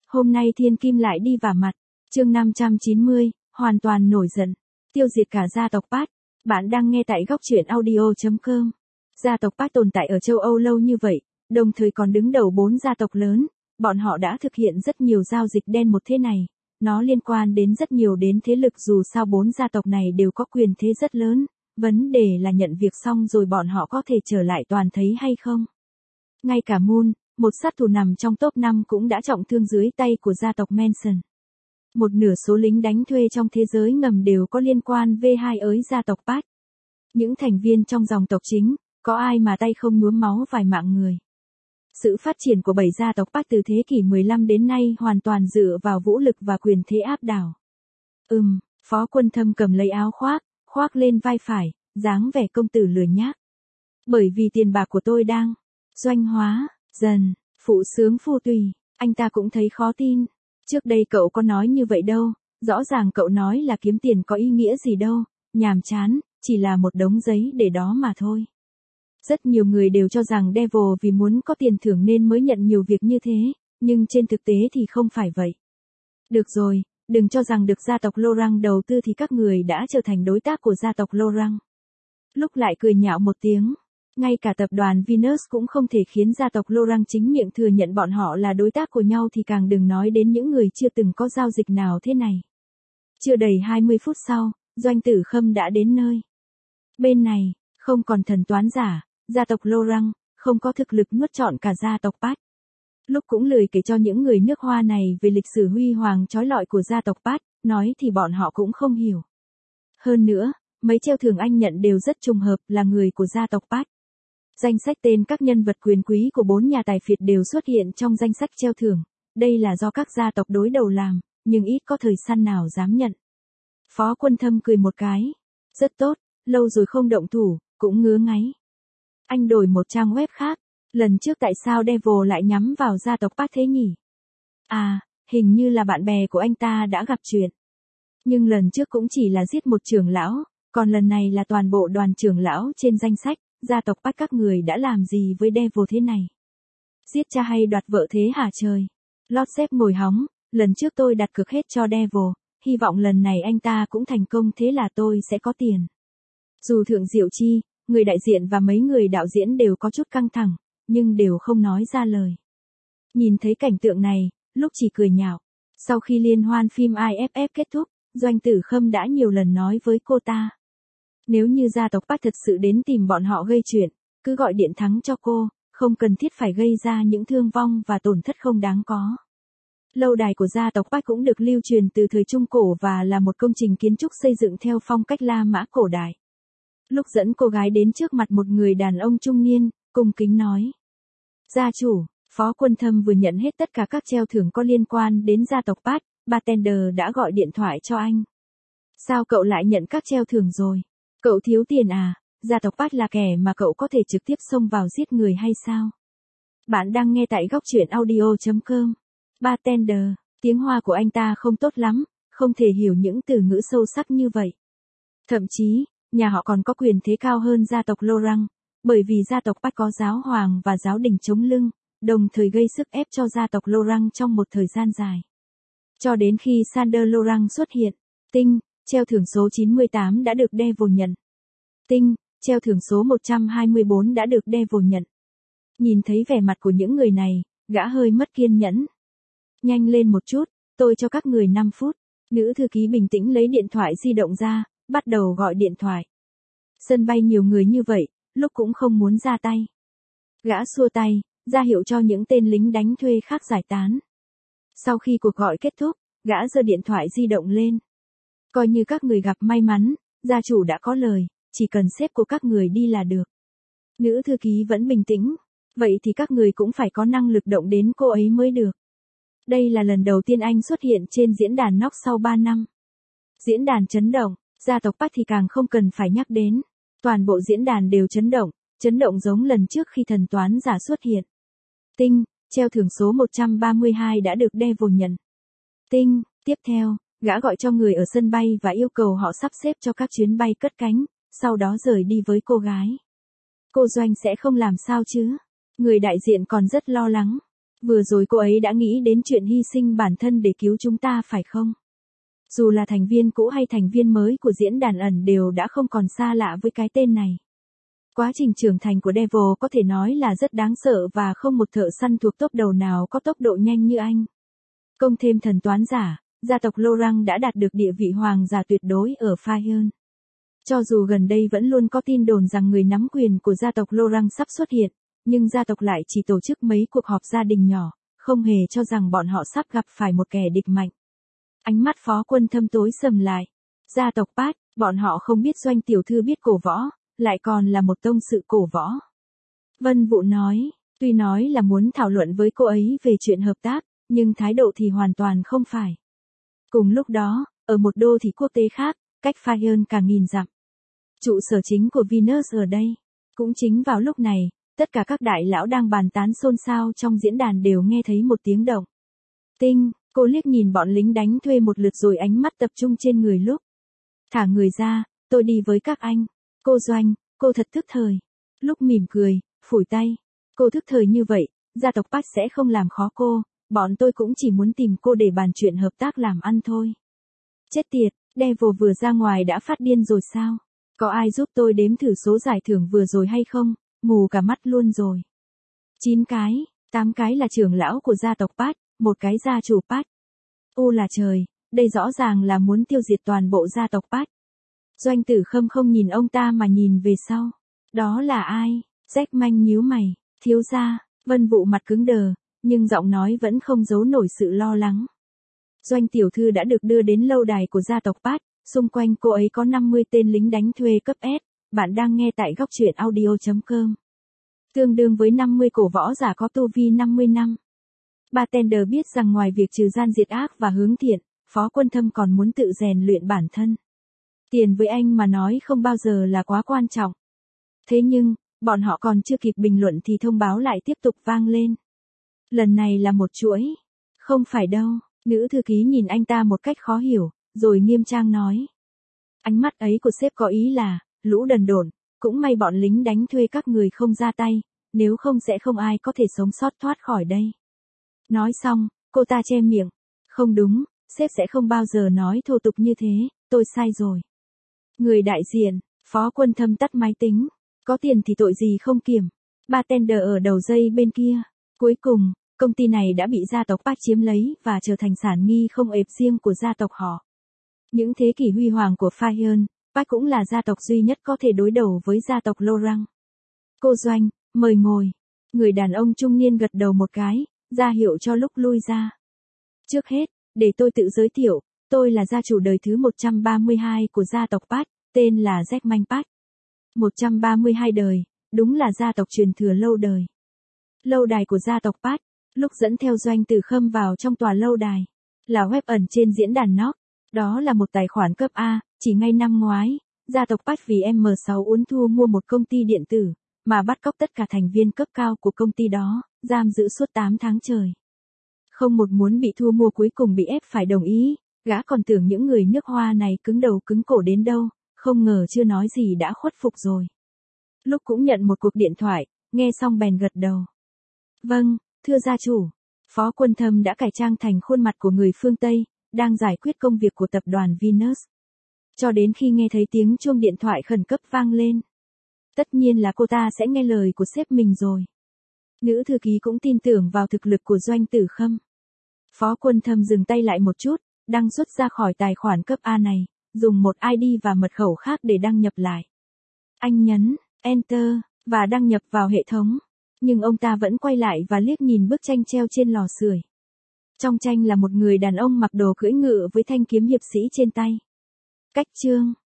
Hôm nay thiên kim lại đi vả mặt. Chương 590, hoàn toàn nổi giận. Tiêu diệt cả gia tộc Pat. Bạn đang nghe tại góc truyện audio.com. Gia tộc Pat tồn tại ở châu Âu lâu như vậy, đồng thời còn đứng đầu 4 gia tộc lớn. Bọn họ đã thực hiện rất nhiều giao dịch đen một thế này. Nó liên quan đến rất nhiều đến thế lực, dù sao 4 gia tộc này đều có quyền thế rất lớn. Vấn đề là nhận việc xong rồi bọn họ có thể trở lại toàn thấy hay không. Ngay cả Moon, một sát thủ nằm trong top 5 cũng đã trọng thương dưới tay của gia tộc Manson. Một nửa số lính đánh thuê trong thế giới ngầm đều có liên quan V2 ới gia tộc Pat. Những thành viên trong dòng tộc chính, có ai mà tay không nhuốm máu vài mạng người. Sự phát triển của 7 gia tộc Pat từ thế kỷ 15 đến nay hoàn toàn dựa vào vũ lực và quyền thế áp đảo. Phó Quân Thâm cầm lấy áo khoác lên vai phải, dáng vẻ công tử lười nhác. Bởi vì tiền bạc của tôi đang doanh hóa dần, phụ sướng phu tùy, anh ta cũng thấy khó tin. Trước đây cậu có nói như vậy đâu, rõ ràng cậu nói là kiếm tiền có ý nghĩa gì đâu, nhàm chán, chỉ là một đống giấy để đó mà thôi. Rất nhiều người đều cho rằng Devil vì muốn có tiền thưởng nên mới nhận nhiều việc như thế, nhưng trên thực tế thì không phải vậy. Được rồi, đừng cho rằng được gia tộc Laurent đầu tư thì các người đã trở thành đối tác của gia tộc Laurent. Lúc lại cười nhạo một tiếng. Ngay cả tập đoàn Venus cũng không thể khiến gia tộc Laurent chính miệng thừa nhận bọn họ là đối tác của nhau thì càng đừng nói đến những người chưa từng có giao dịch nào thế này. Chưa đầy 20 phút sau, Doanh Tử Khâm đã đến nơi. Bên này, không còn thần toán giả, gia tộc Laurent không có thực lực nuốt trọn cả gia tộc Pat. Lúc cũng lười kể cho những người nước Hoa này về lịch sử huy hoàng chói lọi của gia tộc Pat, nói thì bọn họ cũng không hiểu. Hơn nữa, mấy treo thưởng anh nhận đều rất trùng hợp là người của gia tộc Pat. Danh sách tên các nhân vật quyền quý của 4 nhà tài phiệt đều xuất hiện trong danh sách treo thưởng. Đây là do các gia tộc đối đầu làm, nhưng ít có thời săn nào dám nhận. Phó Quân Thâm cười một cái. Rất tốt, lâu rồi không động thủ, cũng ngứa ngáy. Anh đổi một trang web khác. Lần trước tại sao Devil lại nhắm vào gia tộc Pat thế nhỉ? À, hình như là bạn bè của anh ta đã gặp chuyện. Nhưng lần trước cũng chỉ là giết một trưởng lão, còn lần này là toàn bộ đoàn trưởng lão trên danh sách. Gia tộc Pat các người đã làm gì với Devil thế này? Giết cha hay đoạt vợ thế hả trời? Lord Sếp ngồi hóng, lần trước tôi đặt cược hết cho Devil, hy vọng lần này anh ta cũng thành công thế là tôi sẽ có tiền. Dù Thượng Diệu Chi, người đại diện và mấy người đạo diễn đều có chút căng thẳng, nhưng đều không nói ra lời. Nhìn thấy cảnh tượng này, lúc chỉ cười nhạo. Sau khi liên hoan phim IFF kết thúc, Doanh Tử Khâm đã nhiều lần nói với cô ta. Nếu như gia tộc Pat thật sự đến tìm bọn họ gây chuyện, cứ gọi điện thắng cho cô, không cần thiết phải gây ra những thương vong và tổn thất không đáng có. Lâu đài của gia tộc Pat cũng được lưu truyền từ thời Trung Cổ và là một công trình kiến trúc xây dựng theo phong cách La Mã cổ đại. Lúc dẫn cô gái đến trước mặt một người đàn ông trung niên, cung kính nói. Gia chủ, Phó Quân Thâm vừa nhận hết tất cả các treo thưởng có liên quan đến gia tộc Pat, bartender đã gọi điện thoại cho anh. Sao cậu lại nhận các treo thưởng rồi? Cậu thiếu tiền à? Gia tộc Pat là kẻ mà cậu có thể trực tiếp xông vào giết người hay sao? Bạn đang nghe tại góc truyện audio.com. Bartender, tiếng Hoa của anh ta không tốt lắm, không thể hiểu những từ ngữ sâu sắc như vậy. Thậm chí, nhà họ còn có quyền thế cao hơn gia tộc Laurent, bởi vì gia tộc Pat có giáo hoàng và giáo đình chống lưng, đồng thời gây sức ép cho gia tộc Laurent trong một thời gian dài. Cho đến khi Sander Laurent xuất hiện, Tinh, treo thưởng số 98 đã được Devil nhận. Tinh, treo thưởng số 124 đã được Devil nhận. Nhìn thấy vẻ mặt của những người này, gã hơi mất kiên nhẫn. Nhanh lên một chút, tôi cho các người 5 phút. Nữ thư ký bình tĩnh lấy điện thoại di động ra, bắt đầu gọi điện thoại. Sân bay nhiều người như vậy, lúc cũng không muốn ra tay. Gã xua tay, ra hiệu cho những tên lính đánh thuê khác giải tán. Sau khi cuộc gọi kết thúc, gã giơ điện thoại di động lên. Coi như các người gặp may mắn, gia chủ đã có lời, chỉ cần sếp của các người đi là được. Nữ thư ký vẫn bình tĩnh. Vậy thì các người cũng phải có năng lực động đến cô ấy mới được. Đây là lần đầu tiên anh xuất hiện trên diễn đàn Nox sau 3 năm. Diễn đàn chấn động, gia tộc Pat thì càng không cần phải nhắc đến. Toàn bộ diễn đàn đều chấn động giống lần trước khi thần toán giả xuất hiện. Tinh, treo thưởng số 132 đã được Devil nhận. Tinh, tiếp theo, gã gọi cho người ở sân bay và yêu cầu họ sắp xếp cho các chuyến bay cất cánh, sau đó rời đi với cô gái. Cô Doanh sẽ không làm sao chứ? Người đại diện còn rất lo lắng. Vừa rồi cô ấy đã nghĩ đến chuyện hy sinh bản thân để cứu chúng ta phải không? Dù là thành viên cũ hay thành viên mới của diễn đàn ẩn đều đã không còn xa lạ với cái tên này. Quá trình trưởng thành của Devil có thể nói là rất đáng sợ và không một thợ săn thuộc top đầu nào có tốc độ nhanh như anh. Công thêm thần toán giả, gia tộc Laurent đã đạt được địa vị hoàng giả tuyệt đối ở Fire. Cho dù gần đây vẫn luôn có tin đồn rằng người nắm quyền của gia tộc Laurent sắp xuất hiện, nhưng gia tộc lại chỉ tổ chức mấy cuộc họp gia đình nhỏ, không hề cho rằng bọn họ sắp gặp phải một kẻ địch mạnh. Ánh mắt Phó Quân Thâm tối sầm lại. Gia tộc Pat, bọn họ không biết Doanh tiểu thư biết cổ võ, lại còn là một tông sự cổ võ. Vân Vũ nói, tuy nói là muốn thảo luận với cô ấy về chuyện hợp tác, nhưng thái độ thì hoàn toàn không phải. Cùng lúc đó, ở một đô thị quốc tế khác, cách Fire cả nghìn dặm. Trụ sở chính của Venus ở đây. Cũng chính vào lúc này, tất cả các đại lão đang bàn tán xôn xao trong diễn đàn đều nghe thấy một tiếng động. Tinh, cô liếc nhìn bọn lính đánh thuê một lượt rồi ánh mắt tập trung trên người Lúc. Thả người ra, tôi đi với các anh. Cô Doanh, cô thật thức thời. Lúc mỉm cười, phủi tay. Cô thức thời như vậy, gia tộc Pat sẽ không làm khó cô, bọn tôi cũng chỉ muốn tìm cô để bàn chuyện hợp tác làm ăn thôi. Chết tiệt, Devil vừa ra ngoài đã phát điên rồi sao? Có ai giúp tôi đếm thử số giải thưởng vừa rồi hay không? Mù cả mắt luôn rồi. 9 cái, 8 cái là trưởng lão của gia tộc Pat, một cái gia chủ Pat. U là trời, đây rõ ràng là muốn tiêu diệt toàn bộ gia tộc Pat. Doanh Tử Khâm không nhìn ông ta mà nhìn về sau. Đó là ai? Jack Manh nhíu mày, thiếu gia. Vân Vũ mặt cứng đờ, nhưng giọng nói vẫn không giấu nổi sự lo lắng. Doanh tiểu thư đã được đưa đến lâu đài của gia tộc Pat, xung quanh cô ấy có 50 tên lính đánh thuê cấp S, bạn đang nghe tại góc truyện audio.com. Tương đương với 50 cổ võ giả có tu vi 50 năm. Bartender biết rằng ngoài việc trừ gian diệt ác và hướng thiện, Phó Quân Thâm còn muốn tự rèn luyện bản thân. Tiền với anh mà nói không bao giờ là quá quan trọng. Thế nhưng, bọn họ còn chưa kịp bình luận thì thông báo lại tiếp tục vang lên. Lần này là một chuỗi. Không phải đâu, nữ thư ký nhìn anh ta một cách khó hiểu, rồi nghiêm trang nói. Ánh mắt ấy của sếp có ý là, lũ đần độn, cũng may bọn lính đánh thuê các người không ra tay, nếu không sẽ không ai có thể sống sót thoát khỏi đây. Nói xong, cô ta che miệng. Không đúng, sếp sẽ không bao giờ nói thô tục như thế, tôi sai rồi. Người đại diện, Phó Quân Thâm tắt máy tính. Có tiền thì tội gì không kiểm. Bartender ở đầu dây bên kia. Cuối cùng, công ty này đã bị gia tộc Pat chiếm lấy và trở thành sản nghi không ệp riêng của gia tộc họ. Những thế kỷ huy hoàng của Fire, Pat cũng là gia tộc duy nhất có thể đối đầu với gia tộc Laurent. Cô Doanh, mời ngồi. Người đàn ông trung niên gật đầu một cái, ra hiệu cho Lúc lui ra. Trước hết, để tôi tự giới thiệu, tôi là gia chủ đời thứ 132 của gia tộc Pat, tên là Jack Manh Pat. 132 đời, đúng là gia tộc truyền thừa lâu đời. Lâu đài của gia tộc Pat, Lúc dẫn theo Doanh Tử Khâm vào trong tòa lâu đài, là web ẩn trên diễn đàn Nox. Đó là một tài khoản cấp A, chỉ ngay năm ngoái, gia tộc Pat vì M6 uốn thua mua một công ty điện tử, mà bắt cóc tất cả thành viên cấp cao của công ty đó, giam giữ suốt 8 tháng trời. Không một muốn bị thua mua cuối cùng bị ép phải đồng ý, gã còn tưởng những người nước Hoa này cứng đầu cứng cổ đến đâu, không ngờ chưa nói gì đã khuất phục rồi. Lúc cũng nhận một cuộc điện thoại, nghe xong bèn gật đầu. Vâng, thưa gia chủ. Phó Quân Thâm đã cải trang thành khuôn mặt của người phương Tây, đang giải quyết công việc của tập đoàn Venus. Cho đến khi nghe thấy tiếng chuông điện thoại khẩn cấp vang lên. Tất nhiên là cô ta sẽ nghe lời của sếp mình rồi. Nữ thư ký cũng tin tưởng vào thực lực của Doanh Tử Khâm. Phó Quân Thâm dừng tay lại một chút, đăng xuất ra khỏi tài khoản cấp A này, dùng một ID và mật khẩu khác để đăng nhập lại. Anh nhấn Enter và đăng nhập vào hệ thống, nhưng ông ta vẫn quay lại và liếc nhìn bức tranh treo trên lò sưởi. Trong tranh là một người đàn ông mặc đồ cưỡi ngựa với thanh kiếm hiệp sĩ trên tay. Cách chương